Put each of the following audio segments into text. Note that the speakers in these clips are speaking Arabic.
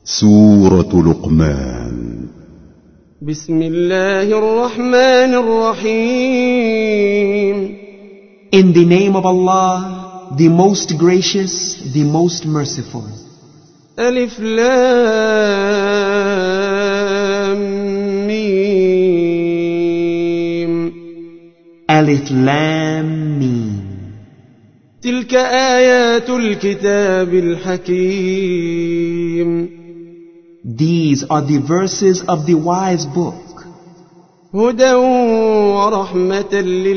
سورة لقمان. بسم الله الرحمن الرحيم. In the name of Allah, the most gracious, the most merciful. ألف لام ميم. Alif Lam Mim. تلك آيات الكتاب الحكيم. These are the verses of the wise book. هدى ورحمة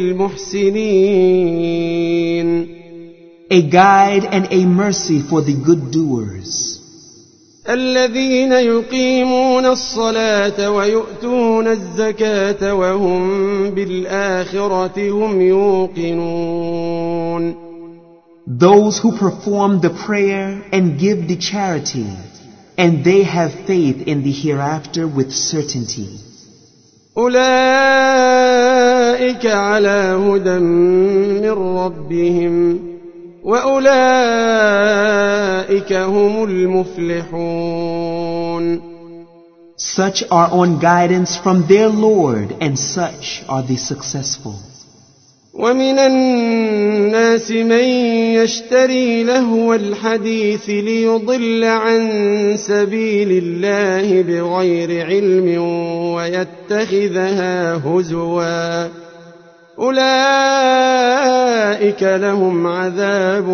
للمحسنين. A guide and a mercy for the good doers. الذين يقيمون الصلاة ويؤتون الزكاة وهم بالآخرة هم يوقنون. Those who perform the prayer and give the charity, and they have faith in the hereafter with certainty. أولئك على هدى من ربهم وأولئك هم المفلحون. Such are on guidance from their Lord, and such are the successful. ومن الناس من يشتري لهو الحديث ليضل عن سبيل الله بغير علم ويتخذها هزوا أولئك لهم عذاب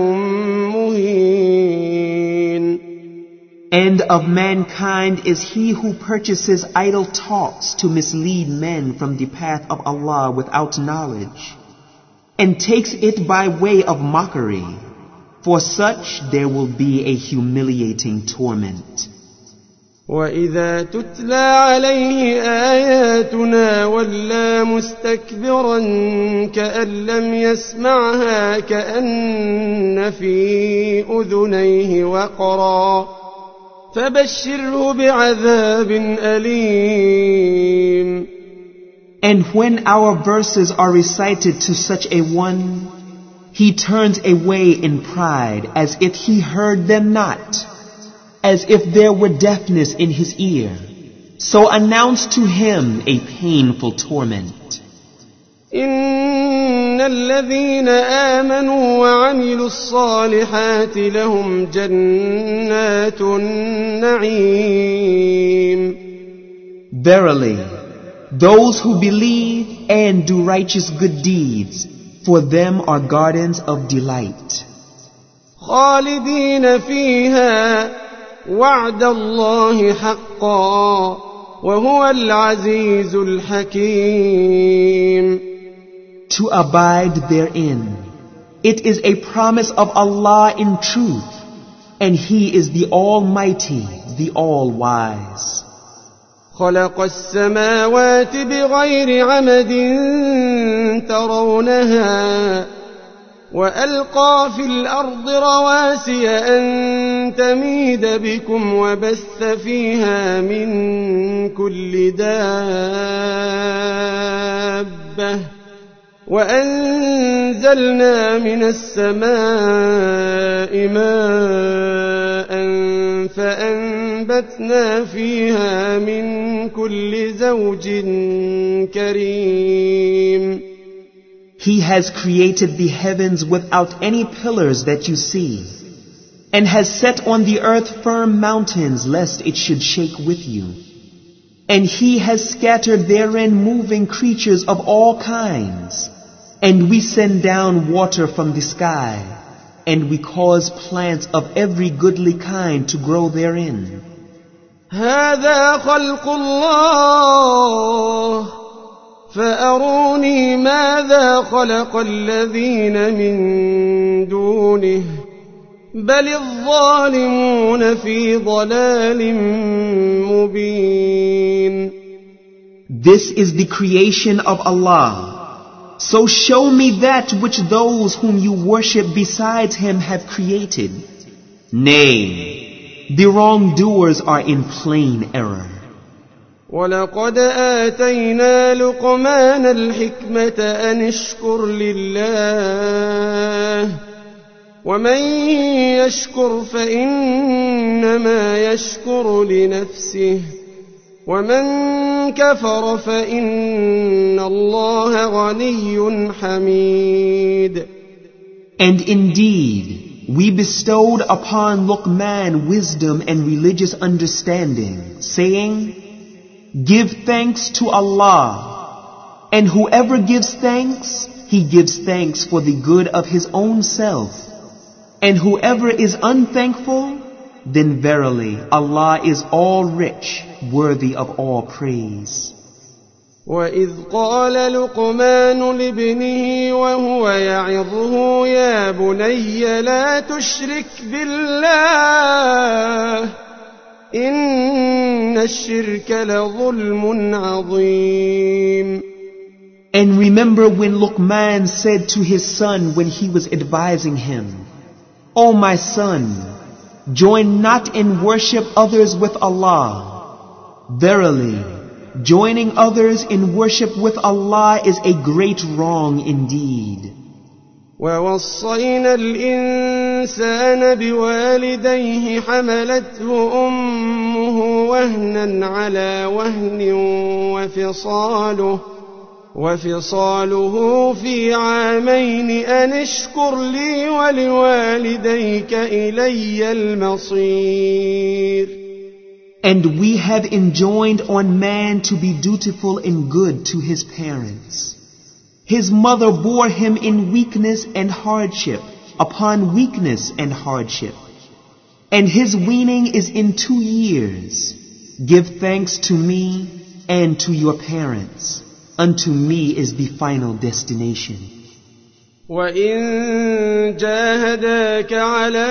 مهين. And of mankind is he who purchases idle talks to mislead men from the path of Allah without knowledge, and takes it by way of mockery. For such there will be a humiliating torment. وَإِذَا تُتْلَى عَلَيْهِ آيَاتُنَا وَلَّى مُسْتَكْبِرًا كَأَن لَّمْ يَسْمَعْهَا كَأَنَّ فِي أُذُنَيْهِ وَقْرًا فَبَشِّرْهُ بِعَذَابٍ أَلِيمٍ. And when our verses are recited to such a one, he turns away in pride as if he heard them not, as if there were deafness in his ear. So announce to him a painful torment. إن الذين آمنوا وعملوا الصالحات لهم جنات النعيم. Verily, those who believe and do righteous good deeds, for them are gardens of delight. خالدين فيها وعد الله حقا وهو العزيز الحكيم. To abide therein, it is a promise of Allah in truth, and He is the Almighty, the All-Wise. خلق السماوات بغير عمد ترونها وألقى في الأرض رواسي أن تميد بكم وبث فيها من كل دابة وأنزلنا من السماء ماء فأنبتنا فيها من كل زوج كريم. He has created the heavens without any pillars that you see, and has set on the earth firm mountains lest it should shake with you. And He has scattered therein moving creatures of all kinds. And we send down water from the sky, and we cause plants of every goodly kind to grow therein. هذا خلق الله فأروني ماذا خلق الذين من دونه بل الظالمون في ضلال مبين. This is the creation of Allah. So show me that which those whom you worship besides Him have created. Nay, the wrongdoers are in plain error. وَلَقَدْ آتَيْنَا لُقْمَانَ الْحِكْمَةَ أَنِ اشْكُرْ لِلَّهِ ومن يشكر فإنما يشكر لنفسه ومن كفر فإن الله غني حميد. And indeed, we bestowed upon Luqman wisdom and religious understanding, saying, "Give thanks to Allah, and whoever gives thanks, he gives thanks for the good of his own self. And whoever is unthankful, then verily Allah is all rich, worthy of all praise." وَإِذْ قَالَ لُقْمَانُ لِابْنِهِ وَهُوَ يَعِظُهُ يَا بُنَيَّ لَا تُشْرِكْ بِاللَّهِ إِنَّ الشِّرْكَ لَظُلْمٌ عَظِيمٌ. And remember when Luqman said to his son when he was advising him, "O my son, join not in worship others with Allah. Verily, joining others in worship with Allah is a great wrong indeed." وَوَصَّيْنَا الْإِنسَانَ بِوَالِدَيْهِ حَمَلَتْهُ أُمُّهُ وَهْنًا عَلَى وَهْنٍ وفصاله في عامين أن اشكر لي ولوالديك إلي المصير. And we have enjoined on man to be dutiful and good to his parents. His mother bore him in weakness and hardship upon weakness and hardship. And his weaning is in 2 years. Give thanks to me and to your parents. Unto me is the final destination. وَإِن جَاهَدَاكَ عَلَىٰ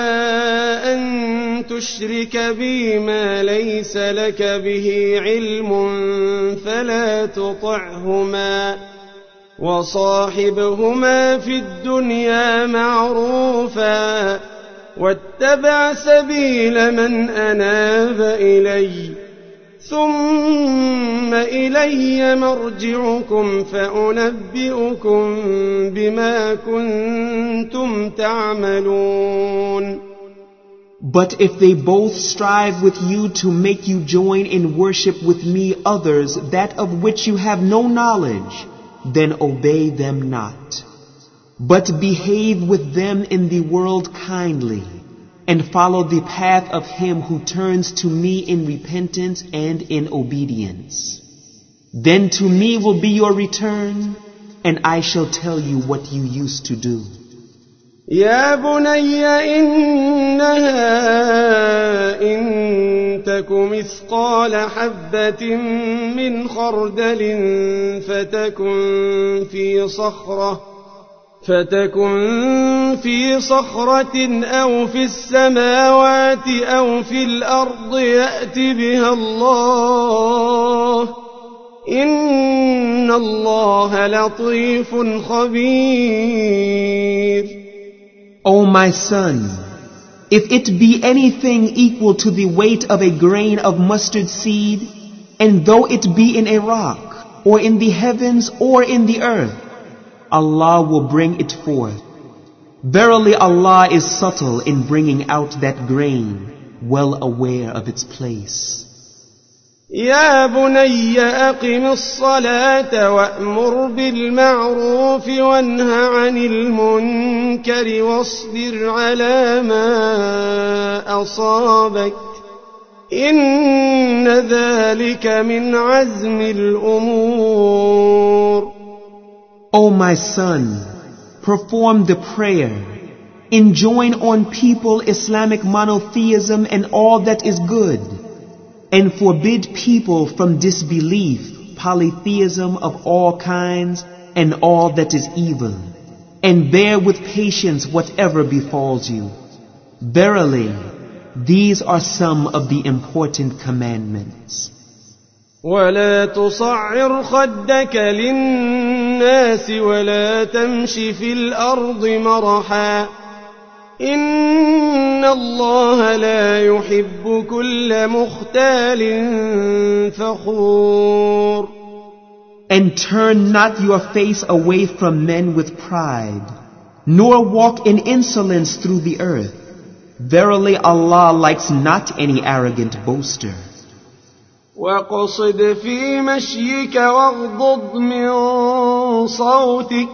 أَن تُشْرِكَ بِي مَا لَيْسَ لَكَ بِهِ عِلْمٌ فَلَا تُطِعْهُمَا وَصَاحِبْهُمَا فِي الدُّنْيَا مَعْرُوفًا وَاتَّبِعْ سَبِيلَ مَنْ أَنَابَ إِلَيَّ ثُمَّ إِلَيَّ مَرْجِعُكُمْ فَأُنَبِّئُكُم بِمَا كُنتُمْ تَعْمَلُونَ. But if they both strive with you to make you join in worship with me others, that of which you have no knowledge, then obey them not. But behave with them in the world kindly, and follow the path of him who turns to me in repentance and in obedience. Then to me will be your return, and I shall tell you what you used to do. يا بني إنها إن تك مثقال حبة من خردل فتكن في صخرة أو في السماوات أو في الأرض يأت بها الله إن الله لطيف خبير. O my son, if it be anything equal to the weight of a grain of mustard seed, and though it be in a rock, or in the heavens, or in the earth, Allah will bring it forth. Verily Allah is subtle in bringing out that grain, well aware of its place. يا بني أقم الصلاة وأمر بالمعروف وانه عن المنكر واصبر على ما أصابك إن ذلك من عزم الأمور. O my son, perform the prayer, enjoin on people Islamic monotheism and all that is good, and forbid people from disbelief, polytheism of all kinds, and all that is evil, and bear with patience whatever befalls you. Verily, these are some of the important commandments. ولا تصعر خدك للناس ولا تمش في الأرض مرحا إن الله لا يحب كل مختال فخور. And turn not your face away from men with pride, nor walk in insolence through the earth. Verily Allah likes not any arrogant boaster. وَاقْصِدْ فِي مَشْيِكَ وَاغْضُضْ مِنْ صَوْتِكَ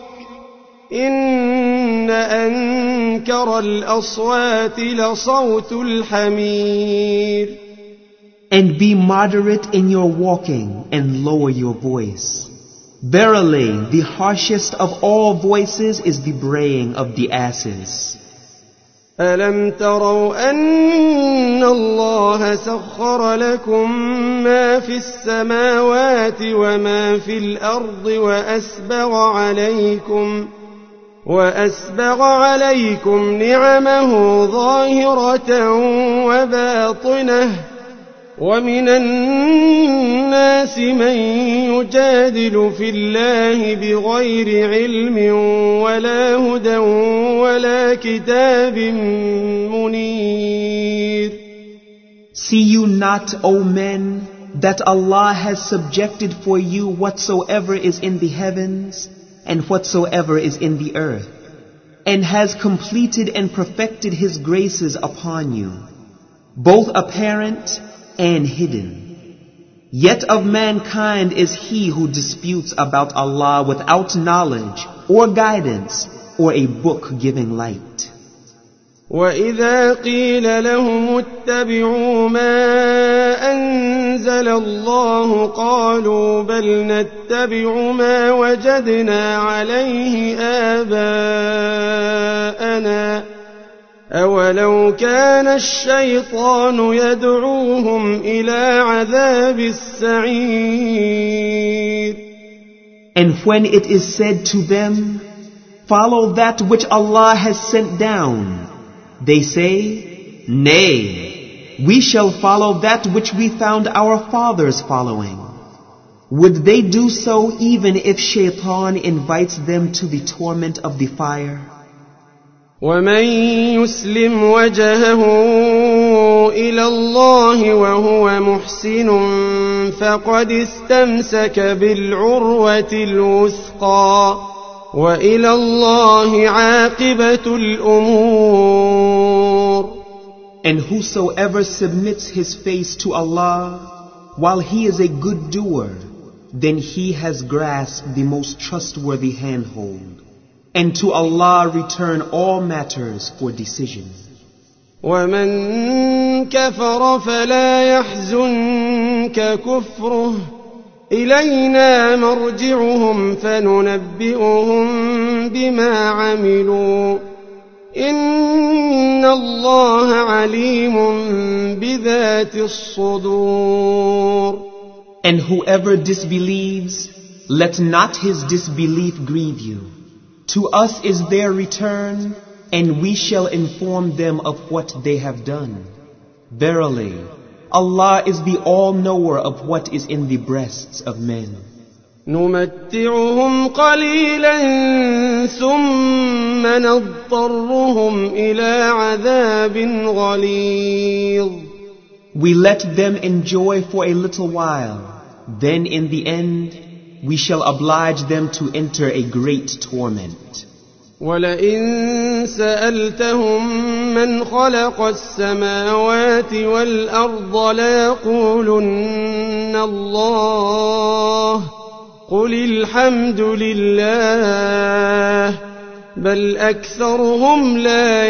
إِنَّ أَنْكَرَ الْأَصْوَاتِ لَصَوْتُ الْحَمِيرِ. And be moderate in your walking and lower your voice. Verily, the harshest of all voices is the braying of the asses. أَلَمْ تَرَوْا أَنَّ اللَّهَ سَخَّرَ لَكُم مَّا فِي السَّمَاوَاتِ وَمَا فِي الْأَرْضِ وَأَسْبَغَ عَلَيْكُمْ نِعَمَهُ ظَاهِرَةً وَبَاطِنَةً وَمِنَ النَّاسِ مَن يُجَادِلُ فِي اللَّهِ بِغَيْرِ عِلْمٍ وَلَا هُدًى وَلَا كِتَابٍ مُنِيرٍ. See you not, O men, that Allah has subjected for you whatsoever is in the heavens and whatsoever is in the earth, and has completed and perfected His graces upon you, both apparent and hidden. Yet of mankind is he who disputes about Allah without knowledge or guidance or a book giving light. وَإِذَا قِيلَ لَهُمُ اتَّبِعُوا مَا أَنزَلَ اللَّهُ قَالُوا بَلْ نَتَّبِعُ مَا وَجَدْنَا عَلَيْهِ آبَاءَنَا أَوَلَوْ كَانَ الشَّيْطَانُ يَدْعُوهُمْ إِلَى عَذَابِ السَّعِيرِ. And when it is said to them, follow that which Allah has sent down, they say, nay, we shall follow that which we found our fathers following. Would they do so even if Shaitan invites them to the torment of the fire? وَمَن يُسْلِمْ وَجْهَهُ إِلَى اللَّهِ وَهُوَ مُحْسِنٌ فَقَدِ اسْتَمْسَكَ بِالْعُرْوَةِ الْوُثْقَى وَإِلَى اللَّهِ عَاقِبَةُ الْأُمُورِ. And whosoever submits his face to Allah while he is a good doer, then he has grasped the most trustworthy handhold. And to Allah return all matters for decision. وَمَن كَفَرَ فَلَا يَحْزُنكَ كُفْرُهُ إِلَيْنَا مَرْجِعُهُمْ فَنُنَبِّئُهُم بِمَا عَمِلُوا إِنَّ اللَّهَ عَلِيمٌ بِذَاتِ الصُّدُورِ. And whoever disbelieves, let not his disbelief grieve you. To us is their return, and we shall inform them of what they have done. Verily, Allah is the all-knower of what is in the breasts of men. نُمَتِّعُهُمْ قَلِيلًا ثُمَّ نَضْطَرُّهُمْ إِلَى عَذَابٍ غَلِيظٍ. We let them enjoy for a little while, then in the end, we shall oblige them to enter a great torment. وَلَئِن سَأَلْتَهُم مَّنْ خَلَقَ السَّمَاوَاتِ وَالْأَرْضَ لَيَقُولُنَّ اللَّهُ قُلِ الْحَمْدُ لِلَّهِ بَلْ أَكْثَرُهُمْ لَا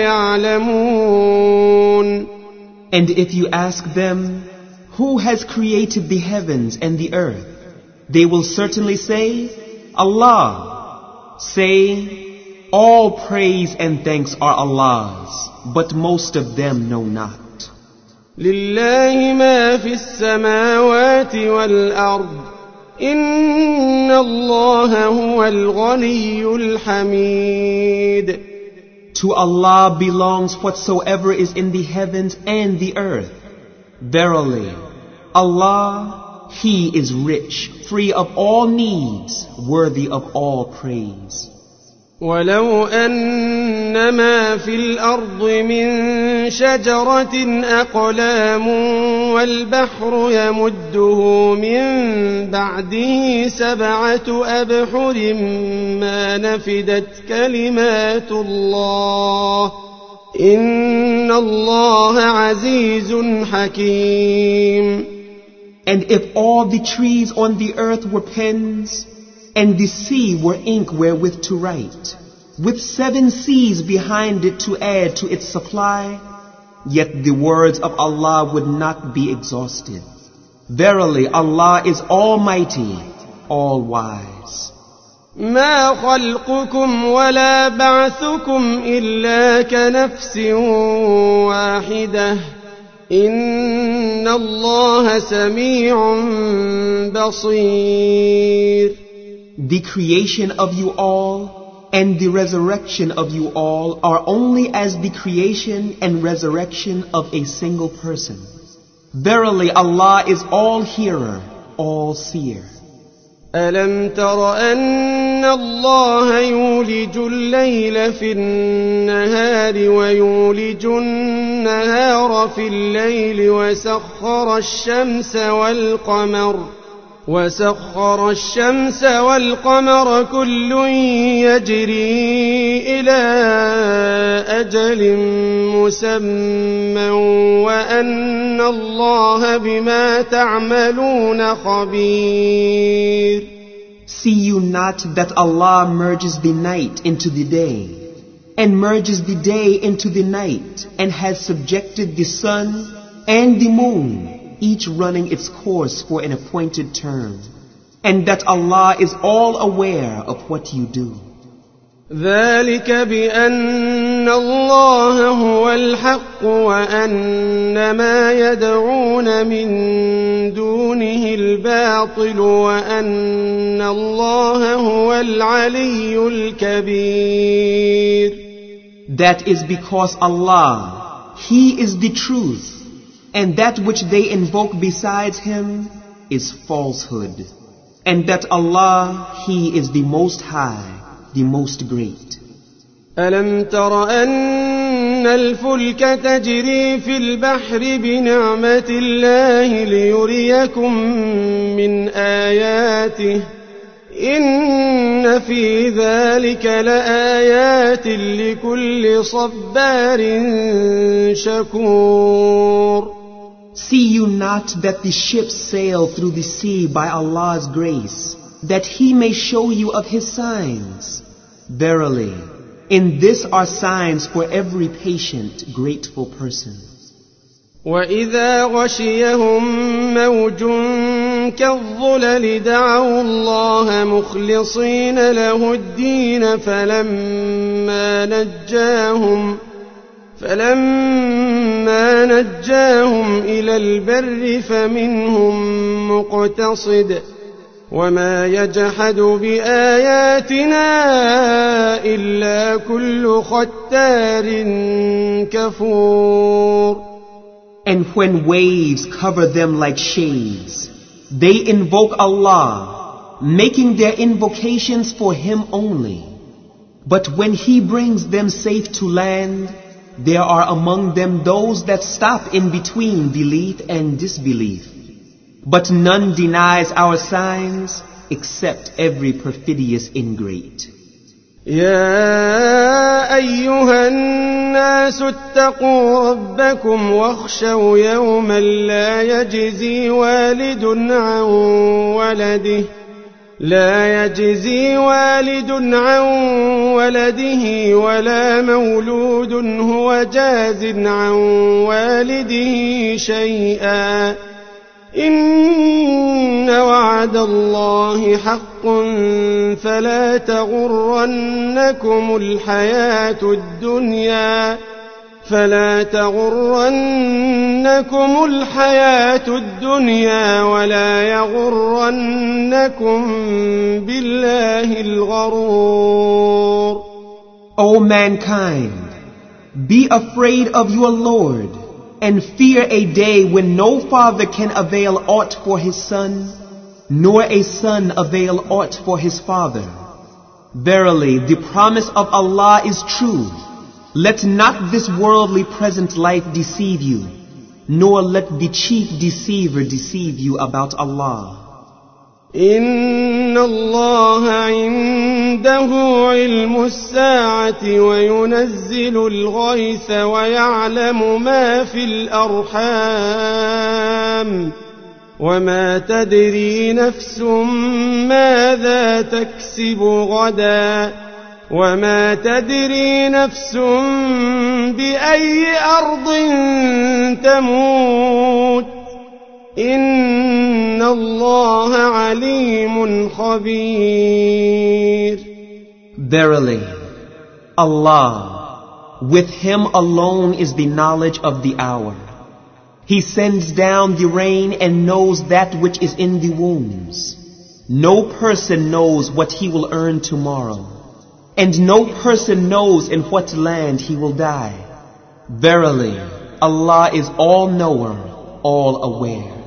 يَعْلَمُونَ. And if you ask them, who has created the heavens and the earth? They will certainly say, Allah. Say, all praise and thanks are Allah's, but most of them know not. لِلَّهِ مَا فِي السَّمَاوَاتِ وَالْأَرْضِ إِنَّ اللَّهَ هُوَ الْغَنِيُّ الْحَمِيدُ. To Allah belongs whatsoever is in the heavens and the earth. Verily, Allah, He is rich, free of all needs, worthy of all praise. وَلَوْ أَنَّ مَا فِي الْأَرْضِ مِن شَجَرَةٍ أَقْلَامٌ والبحر يمده من بعده 7 أبحر ما نفدت كلمات الله إن الله عزيز حكيم. And if all the trees on the earth were pens, and the sea were ink wherewith to write, with 7 seas behind it to add to its supply, yet the words of Allah would not be exhausted. Verily, Allah is Almighty, All-Wise. ما خلقكم ولا بعثكم إلا كنفس واحدة إن الله سميع بصير. The creation of you all and the resurrection of you all are only as the creation and resurrection of a single person. Verily, Allah is all-hearer, all-seer. ألم تر أن الله يولج الليل في النهار ويولج النهار في الليل وسخر الشمس والقمر كل يجري إلى أجل مسمى وأن الله بما تعملون خبير. See you not that Allah merges the night into the day, and merges the day into the night, and has subjected the sun and the moon, each running its course for an appointed term, and that Allah is all aware of what you do. ذلك بأن الله هو الحق وأن ما يدعون من دونه الباطل وأن الله هو العلي الكبير. That is because Allah, He is the truth, and that which they invoke besides Him is falsehood, and that Allah, He is the Most High, the Most Great. ألم تر أن الفلك تجري في البحر بنعمة الله ليريكم من آياته إن في ذلك لآيات لكل صبار شكور. See you not that the ships sail through the sea by Allah's grace, that He may show you of His signs? Verily, in this are signs for every patient, grateful person. وإذا غشيهم موج كالظلل دعوا الله مخلصين له الدين فلما نجاهم إلى البر فمنهم مقتصد وما يجحد بآياتنا إلا كل ختار كفور. And when waves cover them like shades, they invoke Allah, making their invocations for Him only. But when He brings them safe to land, there are among them those that stop in between belief and disbelief. But none denies our signs except every perfidious ingrate. يا أيها الناس اتقوا ربكم واخشوا يوما لا يجزي والد عن ولده ولا مولود هو جاز عن والده شيئا إن وعد الله حق فلا تغرنكم الحياة الدنيا ولا يغرنكم بالله الغرور. O mankind, be afraid of your Lord, and fear a day when no father can avail aught for his son, nor a son avail aught for his father. Verily, the promise of Allah is true. Let not this worldly present life deceive you, nor let the chief deceiver deceive you about Allah. إن الله عنده علم الساعة وينزل الغيث ويعلم ما في الأرحام وما تدري نفس ماذا تكسب غدا وما تدري نفس بأي أرض تموت إن الله عليم خبير. Verily, Allah, with Him alone is the knowledge of the hour. He sends down the rain and knows that which is in the wombs. No person knows what he will earn tomorrow, and no person knows in what land he will die. Verily, Allah is all-knower, all-aware.